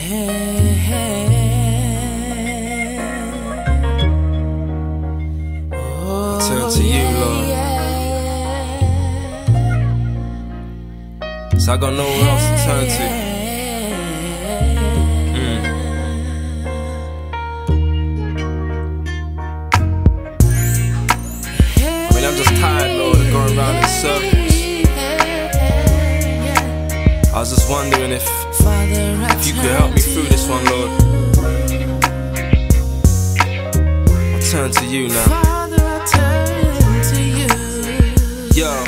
Turn to you, Lord. So I got nowhere else to turn to. I mean, I'm just tired, Lord, of going round in circles. I was just wondering if you could help me through this one, Lord. I turn to you now. Yo.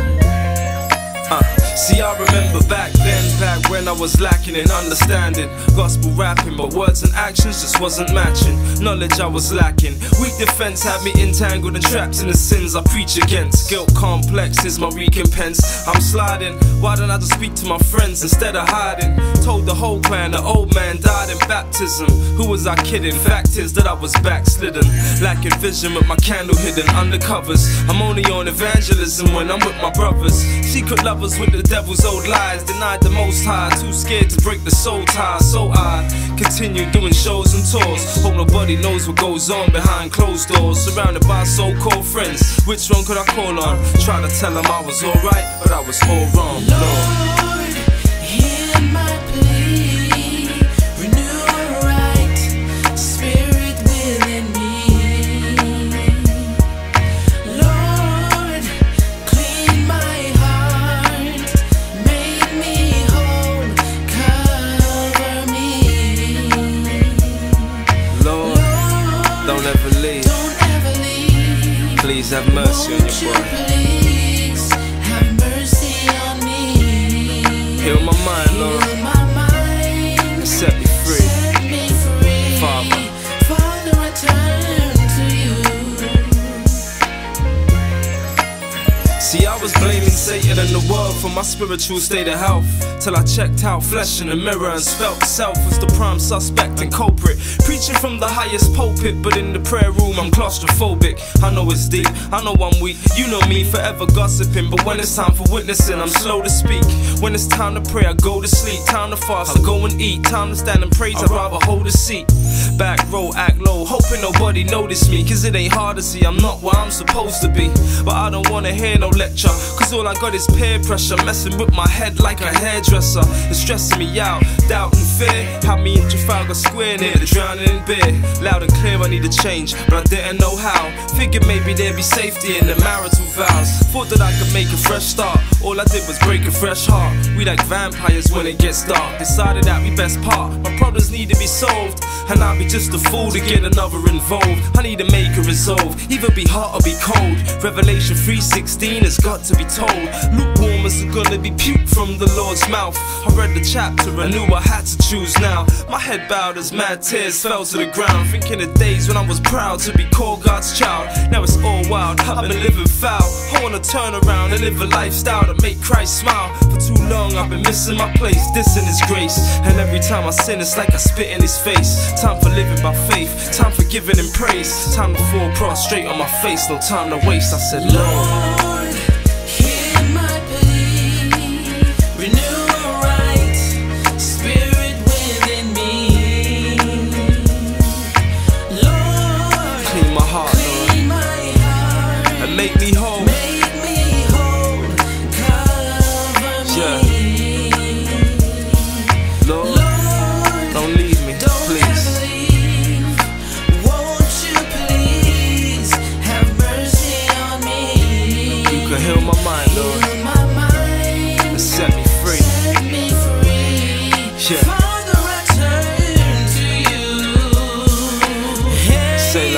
See, I remember back when I was lacking in understanding gospel rapping, but words and actions just wasn't matching. Knowledge I was lacking. Weak defense had me entangled and trapped in the sins I preach against. Guilt complex is my recompense. I'm sliding. Why don't I just speak to my friends instead of hiding? Told the whole clan the old man died in baptism. Who was I kidding? Fact is that I was backslidden, lacking vision with my candle hidden under covers. I'm only on evangelism when I'm with my brothers. Secret lovers with the devil's old lies, denied the most high, too scared to break the soul ties. So I continue doing shows and tours. Hope nobody knows what goes on behind closed doors. Surrounded by so-called friends, which one could I call on? Try to tell them I was alright, but I was all wrong. Lord, hear my plea, renew a right spirit within me. Lord, clean my heart, make me whole, cover me. Lord, don't ever leave. Please have mercy on your boy. Heal my mind, Lord, and set me free. Father, I turn to you. See, I was blaming Satan and the world for my spiritual state of health, till I checked out flesh in the mirror and felt self was the prime suspect and culprit. Preaching from the highest pulpit, but in the prayer room I'm claustrophobic. I know it's deep, I know I'm weak. You know me, forever gossiping, but when it's time for witnessing, I'm slow to speak. When it's time to pray, I go to sleep. Time to fast, I go and eat. Time to stand and praise, I'd rather hold a seat. Back row, act low, hoping nobody notice me, cause it ain't hard to see I'm not where I'm supposed to be. But I don't wanna hear no lecture, cause all I got is peer pressure, messing with my head like a hairdresser. It's stressing me out, doubt and fear had me in Trafalgar Square near the drowning in beer. Loud and clear I need a change, but I didn't know how. Figured maybe there'd be safety in the marital vows. Thought that I could make a fresh start, all I did was break a fresh heart. We like vampires when it gets dark. Decided that we best part, my problems need to be solved, and I'd be just a fool to get another involved. I need to make a resolve, either be hot or be cold. Revelation 3:16 has got to be told. Lukewarmers are gonna be puke from the Lord's mouth. I read the chapter, I knew I had to choose now. My head bowed as mad tears fell to the ground, thinking of days when I was proud to be called God's child. Now it's all wild, I've been living foul. I wanna turn around and live a lifestyle that make Christ smile. For too long I've been missing my place, dissing His grace, and every time I sin it's like I spit in His face. Time for living by faith, time for giving Him praise, time to fall prostrate on my face, no time to waste. I said, Lord, hear my plea, renew a right spirit within me. Lord, clean my heart, clean my heart, and make me whole. make me whole, cover me. Lord, don't leave me, please. Heal my mind, Lord, and set me free. Yeah. Father, I turn to you. Say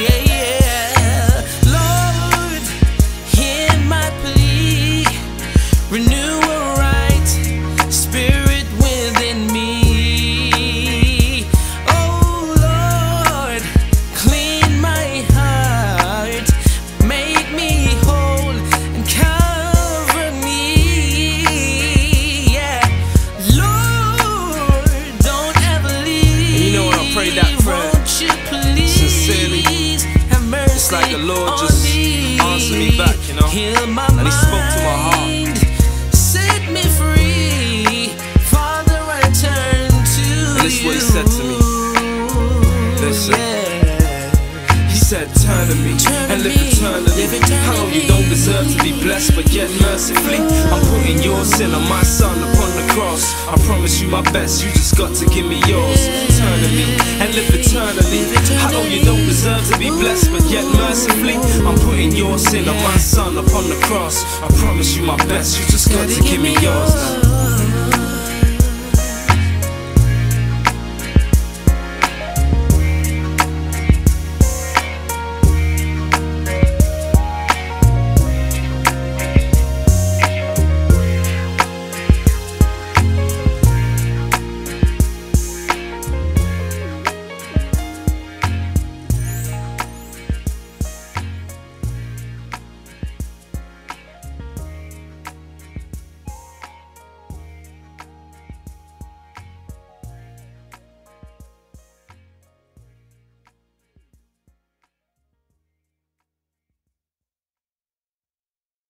Lord, hear my plea, renew a right spirit within me. Oh Lord, clean my heart, make me whole, cover me, yeah. Lord, is what he said to me. Listen. He said, turn to me and live eternally. I know you don't deserve to be blessed, but yet mercifully I'm putting your sin on my son upon the cross. I promise you my best, you just got to give me yours. Turn to me and live eternally. I know you don't deserve to be blessed, but yet mercifully I'm putting your sin on my son upon the cross. I promise you my best, you just got to give me yours.